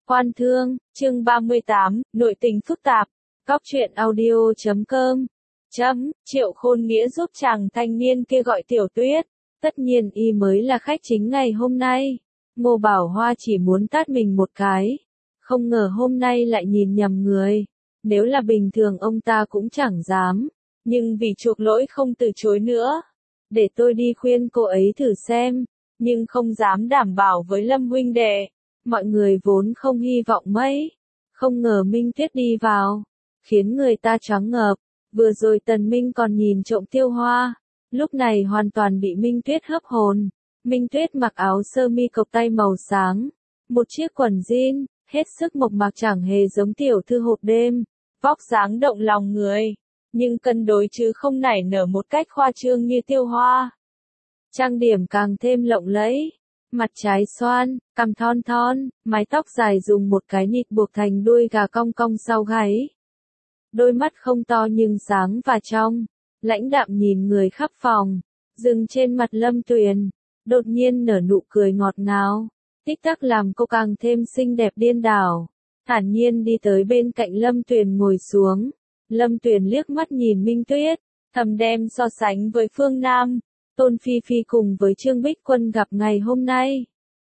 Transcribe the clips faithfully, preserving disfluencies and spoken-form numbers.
Quan thương, chương ba mươi tám, nội tình phức tạp. Góc truyện audio chấm com. Chấm, Triệu Khôn Nghĩa giúp chàng thanh niên kia gọi Tiểu Tuyết. Tất nhiên y mới là khách chính ngày hôm nay. Ngô Bảo Hoa chỉ muốn tát mình một cái. Không ngờ hôm nay lại nhìn nhầm người. Nếu là bình thường ông ta cũng chẳng dám. Nhưng vì chuộc lỗi không từ chối nữa. Để tôi đi khuyên cô ấy thử xem. Nhưng không dám đảm bảo với Lâm huynh đệ. Mọi người vốn không hy vọng mấy. Không ngờ Minh Tuyết đi vào. Khiến người ta choáng ngợp. Vừa rồi Tần Minh còn nhìn trộm Tiêu Hoa. Lúc này hoàn toàn bị Minh Tuyết hấp hồn. Minh Tuyết mặc áo sơ mi cộc tay màu sáng. Một chiếc quần jean, hết sức mộc mạc chẳng hề giống tiểu thư hộp đêm. Vóc dáng động lòng người. Nhưng cân đối chứ không nảy nở một cách khoa trương như Tiêu Hoa. Trang điểm càng thêm lộng lẫy. Mặt trái xoan, cằm thon thon, mái tóc dài dùng một cái nịt buộc thành đuôi gà cong cong sau gáy. Đôi mắt không to nhưng sáng và trong, lãnh đạm nhìn người khắp phòng, dừng trên mặt Lâm Tuyền, đột nhiên nở nụ cười ngọt ngào, tích tắc làm cô càng thêm xinh đẹp điên đảo, thản nhiên đi tới bên cạnh Lâm Tuyền ngồi xuống. Lâm Tuyền liếc mắt nhìn Minh Tuyết, thầm đem so sánh với Phương Nam. Tôn Phi Phi cùng với Trương Bích Quân gặp ngày hôm nay.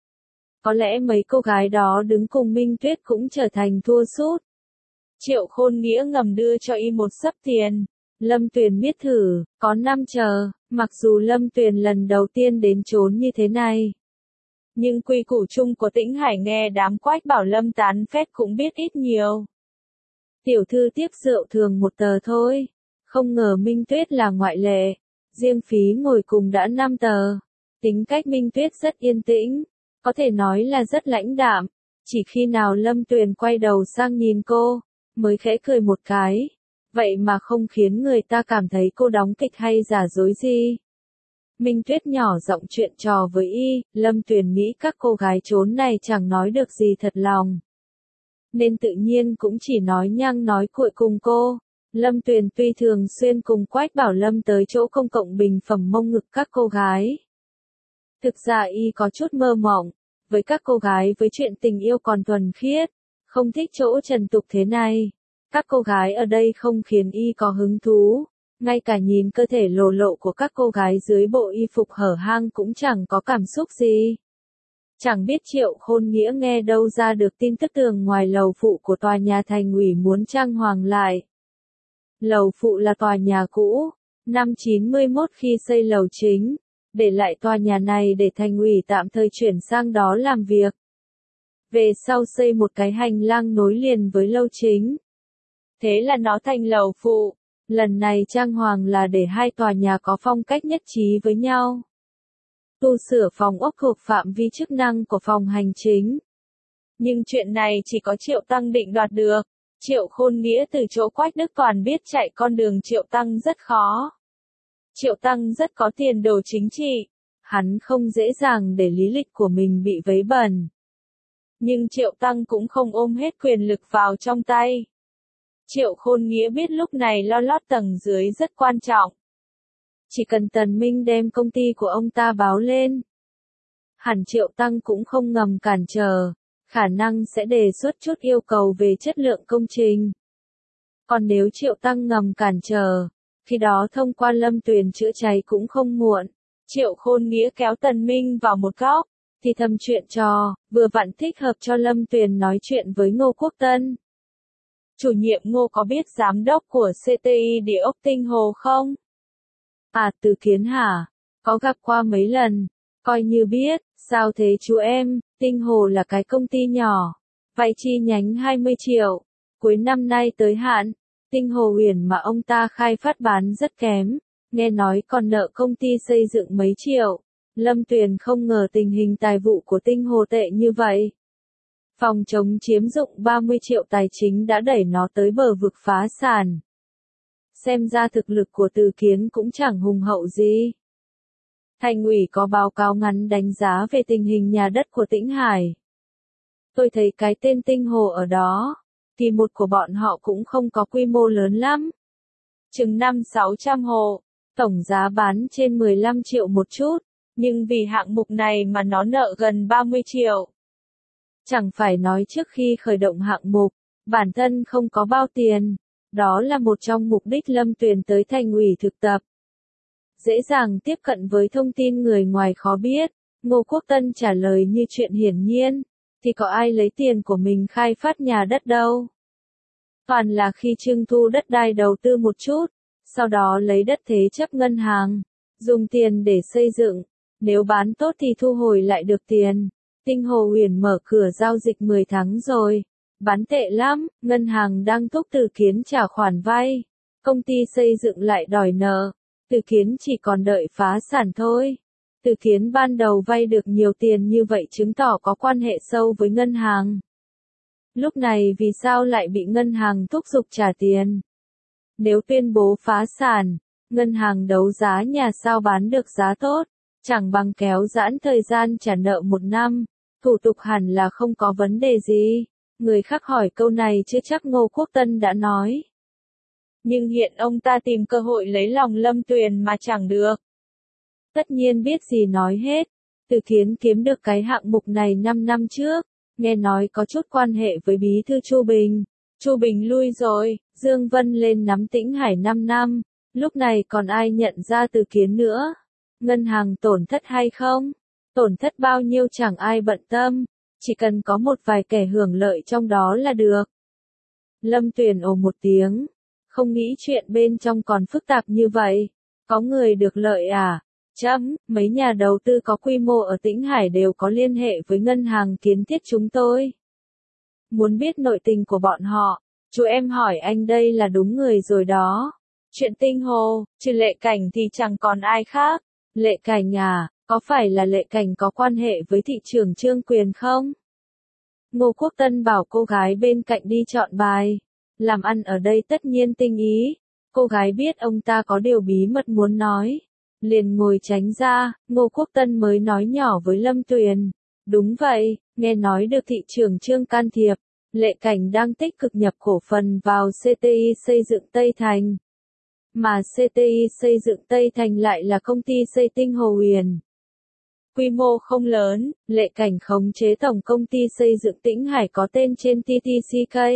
Có lẽ mấy cô gái đó đứng cùng Minh Tuyết cũng trở thành thua sút. Triệu Khôn Nghĩa ngầm đưa cho y một xấp tiền. Lâm Tuyền biết thử, có năm chờ, mặc dù Lâm Tuyền lần đầu tiên đến trốn như thế này. Nhưng quy củ chung của Tĩnh Hải nghe đám Quách Bảo Lâm tán phét cũng biết ít nhiều. Tiểu thư tiếp rượu thường một tờ thôi. Không ngờ Minh Tuyết là ngoại lệ. Riêng phí ngồi cùng đã năm tờ. Tính cách Minh Tuyết rất yên tĩnh, có thể nói là rất lãnh đạm. Chỉ khi nào Lâm Tuyền quay đầu sang nhìn cô, mới khẽ cười một cái. Vậy mà không khiến người ta cảm thấy cô đóng kịch hay giả dối gì. Minh Tuyết nhỏ giọng chuyện trò với y, Lâm Tuyền nghĩ các cô gái trốn này chẳng nói được gì thật lòng. Nên tự nhiên cũng chỉ nói nhăng nói cuội cùng cô. Lâm Tuyền tuy thường xuyên cùng Quách Bảo Lâm tới chỗ công cộng bình phẩm mông ngực các cô gái. Thực ra y có chút mơ mộng, với các cô gái với chuyện tình yêu còn thuần khiết, không thích chỗ trần tục thế này. Các cô gái ở đây không khiến y có hứng thú, ngay cả nhìn cơ thể lồ lộ của các cô gái dưới bộ y phục hở hang cũng chẳng có cảm xúc gì. Chẳng biết Triệu Khôn Nghĩa nghe đâu ra được tin tức tường ngoài lầu phụ của tòa nhà thành ủy muốn trang hoàng lại. Lầu phụ là tòa nhà cũ, năm chín mươi mốt khi xây lầu chính, để lại tòa nhà này để thành ủy tạm thời chuyển sang đó làm việc. Về sau xây một cái hành lang nối liền với lầu chính. Thế là nó thành lầu phụ, lần này trang hoàng là để hai tòa nhà có phong cách nhất trí với nhau. Tu sửa phòng ốc thuộc phạm vi chức năng của phòng hành chính. Nhưng chuyện này chỉ có Triệu Tăng định đoạt được. Triệu Khôn Nghĩa từ chỗ Quách Đức Toàn biết chạy con đường Triệu Tăng rất khó. Triệu Tăng rất có tiền đồ chính trị. Hắn không dễ dàng để lý lịch của mình bị vấy bẩn. Nhưng Triệu Tăng cũng không ôm hết quyền lực vào trong tay. Triệu Khôn Nghĩa biết lúc này lo lót tầng dưới rất quan trọng. Chỉ cần Tần Minh đem công ty của ông ta báo lên, hẳn Triệu Tăng cũng không ngầm cản trở. Khả năng sẽ đề xuất chút yêu cầu về chất lượng công trình. Còn nếu Triệu Tăng ngầm cản trở, khi đó thông qua Lâm Tuyền chữa cháy cũng không muộn. Triệu Khôn Nghĩa kéo Tần Minh vào một góc, thì thầm chuyện trò, vừa vặn thích hợp cho Lâm Tuyền nói chuyện với Ngô Quốc Tân. Chủ nhiệm Ngô có biết giám đốc của xê tê i Địa ốc Tinh Hồ không? À, Từ Kiến hả? Có gặp qua mấy lần, coi như biết. Sao thế chú em, Tinh Hồ là cái công ty nhỏ, vay chi nhánh hai mươi triệu, cuối năm nay tới hạn, Tinh Hồ Huyền mà ông ta khai phát bán rất kém, nghe nói còn nợ công ty xây dựng mấy triệu. Lâm Tuyền không ngờ tình hình tài vụ của Tinh Hồ tệ như vậy. Phòng chống chiếm dụng ba mươi triệu tài chính đã đẩy nó tới bờ vực phá sản. Xem ra thực lực của Từ Kiến cũng chẳng hùng hậu gì. Thành ủy có báo cáo ngắn đánh giá về tình hình nhà đất của Tĩnh Hải. Tôi thấy cái tên Tinh Hồ ở đó, thì một của bọn họ cũng không có quy mô lớn lắm. Chừng năm sáu trăm hộ, tổng giá bán trên mười lăm triệu một chút, nhưng vì hạng mục này mà nó nợ gần ba mươi triệu. Chẳng phải nói trước khi khởi động hạng mục, bản thân không có bao tiền. Đó là một trong mục đích Lâm Tuyền tới thành ủy thực tập. Dễ dàng tiếp cận với thông tin người ngoài khó biết, Ngô Quốc Tân trả lời như chuyện hiển nhiên, thì có ai lấy tiền của mình khai phát nhà đất đâu. Toàn là khi trưng thu đất đai đầu tư một chút, sau đó lấy đất thế chấp ngân hàng, dùng tiền để xây dựng, nếu bán tốt thì thu hồi lại được tiền. Tinh Hồ Huyền mở cửa giao dịch mười tháng rồi, bán tệ lắm, ngân hàng đang thúc Từ Kiến trả khoản vay, công ty xây dựng lại đòi nợ, Từ Kiến chỉ còn đợi phá sản thôi. Từ Kiến ban đầu vay được nhiều tiền như vậy chứng tỏ có quan hệ sâu với ngân hàng. Lúc này vì sao lại bị ngân hàng thúc giục trả tiền? Nếu tuyên bố phá sản, ngân hàng đấu giá nhà sao bán được giá tốt, chẳng bằng kéo giãn thời gian trả nợ một năm, thủ tục hẳn là không có vấn đề gì. Người khác hỏi câu này chứ chắc Ngô Quốc Tân đã nói. Nhưng hiện ông ta tìm cơ hội lấy lòng Lâm Tuyền mà chẳng được. Tất nhiên biết gì nói hết. Từ Kiến kiếm được cái hạng mục này năm năm trước, nghe nói có chút quan hệ với bí thư Chu Bình. Chu Bình lui rồi, Dương Vân lên nắm Tĩnh Hải năm năm, lúc này còn ai nhận ra Từ Kiến nữa. Ngân hàng tổn thất hay không? Tổn thất bao nhiêu chẳng ai bận tâm, chỉ cần có một vài kẻ hưởng lợi trong đó là được. Lâm Tuyền ồ một tiếng, không nghĩ chuyện bên trong còn phức tạp như vậy. Có người được lợi à? Chấm, mấy nhà đầu tư có quy mô ở Tĩnh Hải đều có liên hệ với ngân hàng kiến thiết chúng tôi. Muốn biết nội tình của bọn họ, chú em hỏi anh đây là đúng người rồi đó. Chuyện Tinh Hồ, trừ Lệ Cảnh thì chẳng còn ai khác. Lệ Cảnh à, có phải là Lệ Cảnh có quan hệ với thị trưởng Trương Quyền không? Ngô Quốc Tân bảo cô gái bên cạnh đi chọn bài. Làm ăn ở đây tất nhiên tinh ý. Cô gái biết ông ta có điều bí mật muốn nói, liền ngồi tránh ra. Ngô Quốc Tân mới nói nhỏ với Lâm Tuyền. Đúng vậy, nghe nói được thị trưởng Trương can thiệp, Lệ Cảnh đang tích cực nhập cổ phần vào xê tê i xây dựng Tây Thành. Mà xê tê i xây dựng Tây Thành lại là công ty xây Tinh Hồ Huyền. Quy mô không lớn, Lệ Cảnh khống chế tổng công ty xây dựng Tĩnh Hải có tên trên tê tê xê ca.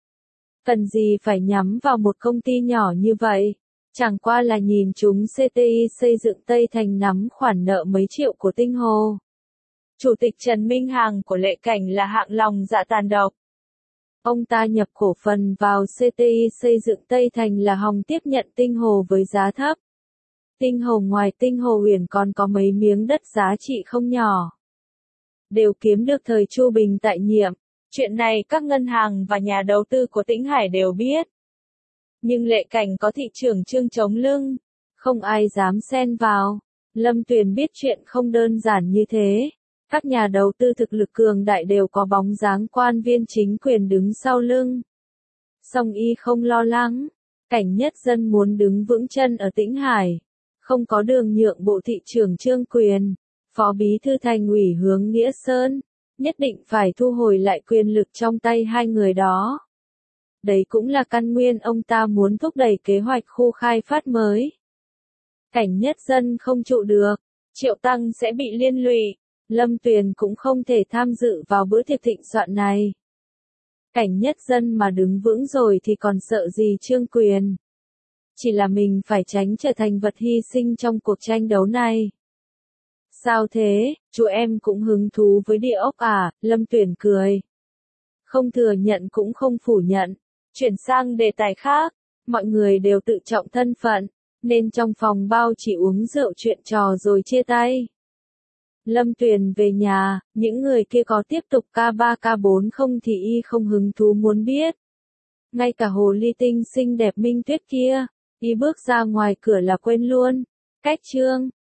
Cần gì phải nhắm vào một công ty nhỏ như vậy? Chẳng qua là nhìn chúng xê tê i xây dựng Tây Thành nắm khoản nợ mấy triệu của Tinh Hồ. Chủ tịch Trần Minh Hằng của Lệ Cảnh là hạng lòng dạ tàn độc. Ông ta nhập cổ phần vào xê tê i xây dựng Tây Thành là hòng tiếp nhận Tinh Hồ với giá thấp. Tinh Hồ ngoài Tinh Hồ Huyền còn có mấy miếng đất giá trị không nhỏ. Đều kiếm được thời Chu Bình tại nhiệm. Chuyện này các ngân hàng và nhà đầu tư của Tĩnh Hải đều biết. Nhưng Lệ Cảnh có thị trưởng Trương chống lưng, không ai dám xen vào. Lâm Tuyền biết chuyện không đơn giản như thế. Các nhà đầu tư thực lực cường đại đều có bóng dáng quan viên chính quyền đứng sau lưng. Song y không lo lắng. Cảnh Nhất Dân muốn đứng vững chân ở Tĩnh Hải. Không có đường nhượng bộ thị trưởng Trương Quyền. Phó bí thư thành ủy Hướng Nghĩa Sơn. Nhất định phải thu hồi lại quyền lực trong tay hai người đó. Đấy cũng là căn nguyên ông ta muốn thúc đẩy kế hoạch khu khai phát mới. Cảnh Nhất Dân không trụ được, Triệu Tăng sẽ bị liên lụy. Lâm Tuyền cũng không thể tham dự vào bữa tiệc thịnh soạn này. Cảnh Nhất Dân mà đứng vững rồi thì còn sợ gì Trương Quyền. Chỉ là mình phải tránh trở thành vật hy sinh trong cuộc tranh đấu này. Sao thế, chú em cũng hứng thú với địa ốc à? Lâm Tuyền cười. Không thừa nhận cũng không phủ nhận. Chuyển sang đề tài khác, mọi người đều tự trọng thân phận, nên trong phòng bao chỉ uống rượu chuyện trò rồi chia tay. Lâm Tuyền về nhà, những người kia có tiếp tục ca ba ca bốn không thì y không hứng thú muốn biết. Ngay cả hồ ly tinh xinh đẹp Minh Tuyết kia, y bước ra ngoài cửa là quên luôn. Cách Trương